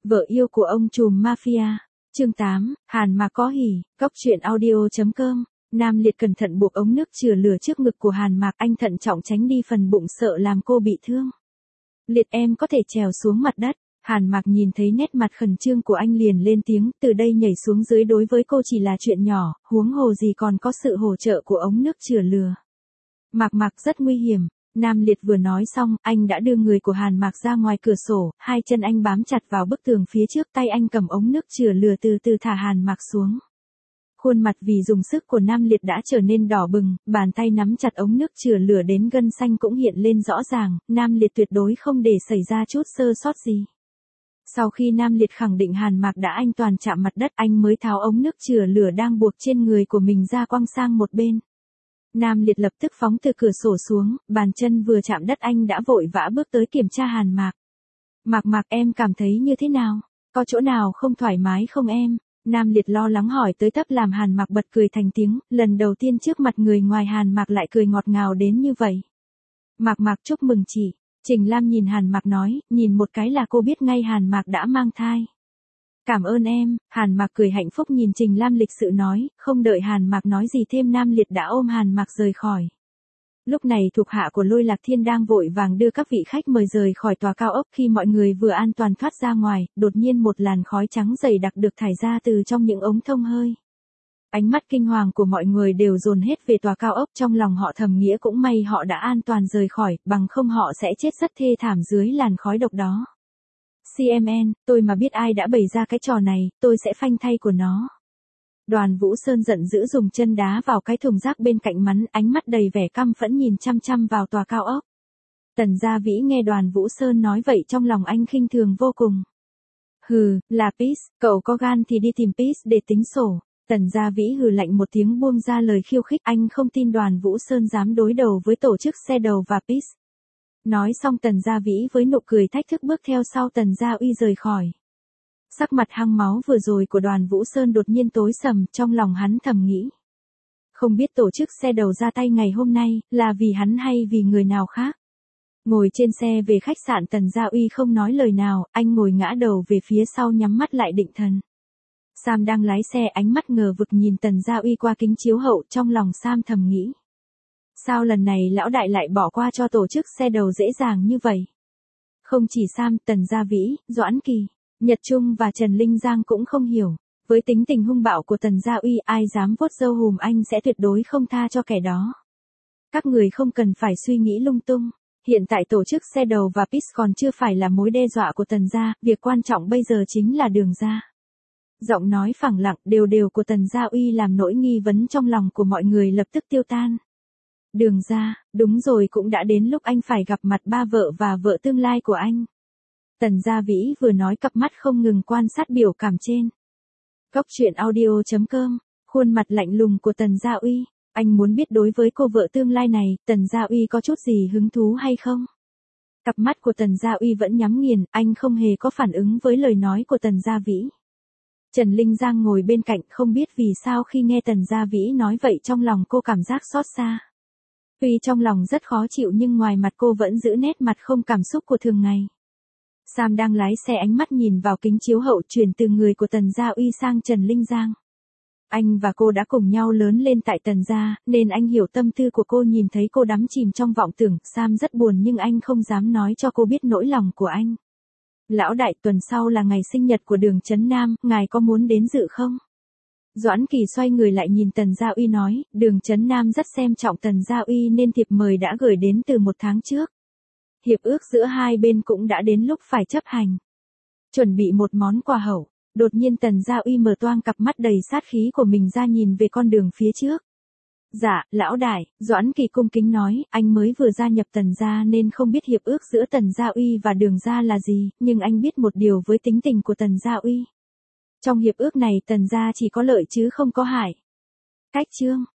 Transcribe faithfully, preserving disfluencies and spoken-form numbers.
Vợ yêu của ông trùm mafia. Chương tám, Hàn Mạc có hỉ, góc truyện audio chấm com. Nam Liệt cẩn thận buộc ống nước chừa lửa trước ngực của Hàn Mạc, anh thận trọng tránh đi phần bụng sợ làm cô bị thương. Liệt em có thể trèo xuống mặt đất. Hàn Mạc nhìn thấy nét mặt khẩn trương của anh liền lên tiếng, từ đây nhảy xuống dưới đối với cô chỉ là chuyện nhỏ, huống hồ gì còn có sự hỗ trợ của ống nước chừa lửa. Mạc Mạc rất nguy hiểm. Nam Liệt vừa nói xong, anh đã đưa người của Hàn Mạc ra ngoài cửa sổ, hai chân anh bám chặt vào bức tường phía trước, tay anh cầm ống nước chừa lửa từ từ thả Hàn Mạc xuống. Khuôn mặt vì dùng sức của Nam Liệt đã trở nên đỏ bừng, bàn tay nắm chặt ống nước chừa lửa đến gân xanh cũng hiện lên rõ ràng, Nam Liệt tuyệt đối không để xảy ra chút sơ sót gì. Sau khi Nam Liệt khẳng định Hàn Mạc đã an toàn chạm mặt đất, anh mới tháo ống nước chừa lửa đang buộc trên người của mình ra quăng sang một bên. Nam Liệt lập tức phóng từ cửa sổ xuống, bàn chân vừa chạm đất anh đã vội vã bước tới kiểm tra Hàn Mạc. Mạc Mạc, em cảm thấy như thế nào? Có chỗ nào không thoải mái không em? Nam Liệt lo lắng hỏi tới tấp làm Hàn Mạc bật cười thành tiếng, lần đầu tiên trước mặt người ngoài Hàn Mạc lại cười ngọt ngào đến như vậy. Mạc Mạc chúc mừng chị. Trình Lam nhìn Hàn Mạc nói, nhìn một cái là cô biết ngay Hàn Mạc đã mang thai. Cảm ơn em. Hàn Mạc cười hạnh phúc nhìn Trình Lam lịch sự nói, không đợi Hàn Mạc nói gì thêm Nam Liệt đã ôm Hàn Mạc rời khỏi. Lúc này thuộc hạ của Lôi Lạc Thiên đang vội vàng đưa các vị khách mời rời khỏi tòa cao ốc. Khi mọi người vừa an toàn thoát ra ngoài, đột nhiên một làn khói trắng dày đặc được thải ra từ trong những ống thông hơi. Ánh mắt kinh hoàng của mọi người đều dồn hết về tòa cao ốc, trong lòng họ thầm nghĩa cũng may họ đã an toàn rời khỏi, bằng không họ sẽ chết rất thê thảm dưới làn khói độc đó. xê em en, tôi mà biết ai đã bày ra cái trò này, tôi sẽ phanh thay của nó. Đoàn Vũ Sơn giận dữ dùng chân đá vào cái thùng rác bên cạnh mắn, ánh mắt đầy vẻ căm phẫn nhìn chăm chăm vào tòa cao ốc. Tần Gia Vĩ nghe Đoàn Vũ Sơn nói vậy trong lòng anh khinh thường vô cùng. Hừ, là Peace, cậu có gan thì đi tìm Peace để tính sổ. Tần Gia Vĩ hừ lạnh một tiếng buông ra lời khiêu khích, anh không tin Đoàn Vũ Sơn dám đối đầu với tổ chức xe đầu và Peace. Nói xong Tần Gia Vĩ với nụ cười thách thức bước theo sau Tần Gia Uy rời khỏi. Sắc mặt hăng máu vừa rồi của Đoàn Vũ Sơn đột nhiên tối sầm, trong lòng hắn thầm nghĩ. Không biết tổ chức xe đầu ra tay ngày hôm nay, là vì hắn hay vì người nào khác. Ngồi trên xe về khách sạn Tần Gia Uy không nói lời nào, anh ngồi ngã đầu về phía sau nhắm mắt lại định thần. Sam đang lái xe ánh mắt ngờ vực nhìn Tần Gia Uy qua kính chiếu hậu, trong lòng Sam thầm nghĩ. Sao lần này lão đại lại bỏ qua cho tổ chức xe đầu dễ dàng như vậy? Không chỉ Sam, Tần Gia Vĩ, Doãn Kỳ, Nhật Trung và Trần Linh Giang cũng không hiểu. Với tính tình hung bạo của Tần Gia Uy, ai dám vuốt râu hùm anh sẽ tuyệt đối không tha cho kẻ đó. Các người không cần phải suy nghĩ lung tung. Hiện tại tổ chức xe đầu và Peace còn chưa phải là mối đe dọa của Tần Gia, việc quan trọng bây giờ chính là Đường Gia. Giọng nói phẳng lặng đều đều của Tần Gia Uy làm nỗi nghi vấn trong lòng của mọi người lập tức tiêu tan. Đường Gia, đúng rồi, cũng đã đến lúc anh phải gặp mặt ba vợ và vợ tương lai của anh. Tần Gia Vĩ vừa nói cặp mắt không ngừng quan sát biểu cảm trên. Góc truyện audio chấm com, khuôn mặt lạnh lùng của Tần Gia Uy, anh muốn biết đối với cô vợ tương lai này, Tần Gia Uy có chút gì hứng thú hay không? Cặp mắt của Tần Gia Uy vẫn nhắm nghiền, anh không hề có phản ứng với lời nói của Tần Gia Vĩ. Trần Linh Giang ngồi bên cạnh không biết vì sao khi nghe Tần Gia Vĩ nói vậy trong lòng cô cảm giác xót xa. Tuy trong lòng rất khó chịu nhưng ngoài mặt cô vẫn giữ nét mặt không cảm xúc của thường ngày. Sam đang lái xe ánh mắt nhìn vào kính chiếu hậu chuyển từ người của Tần Gia Uy sang Trần Linh Giang. Anh và cô đã cùng nhau lớn lên tại Tần Gia, nên anh hiểu tâm tư của cô. Nhìn thấy cô đắm chìm trong vọng tưởng, Sam rất buồn nhưng anh không dám nói cho cô biết nỗi lòng của anh. Lão đại, tuần sau là ngày sinh nhật của Đường Chấn Nam, ngài có muốn đến dự không? Doãn Kỳ xoay người lại nhìn Tần Gia Uy nói, Đường Chấn Nam rất xem trọng Tần Gia Uy nên thiệp mời đã gửi đến từ một tháng trước. Hiệp ước giữa hai bên cũng đã đến lúc phải chấp hành. Chuẩn bị một món quà hậu, đột nhiên Tần Gia Uy mở toang cặp mắt đầy sát khí của mình ra nhìn về con đường phía trước. Dạ, lão đại, Doãn Kỳ cung kính nói, anh mới vừa gia nhập Tần Gia nên không biết hiệp ước giữa Tần Gia Uy và Đường Gia là gì, nhưng anh biết một điều với tính tình của Tần Gia Uy. Trong hiệp ước này Tần Gia chỉ có lợi chứ không có hại. Cách chương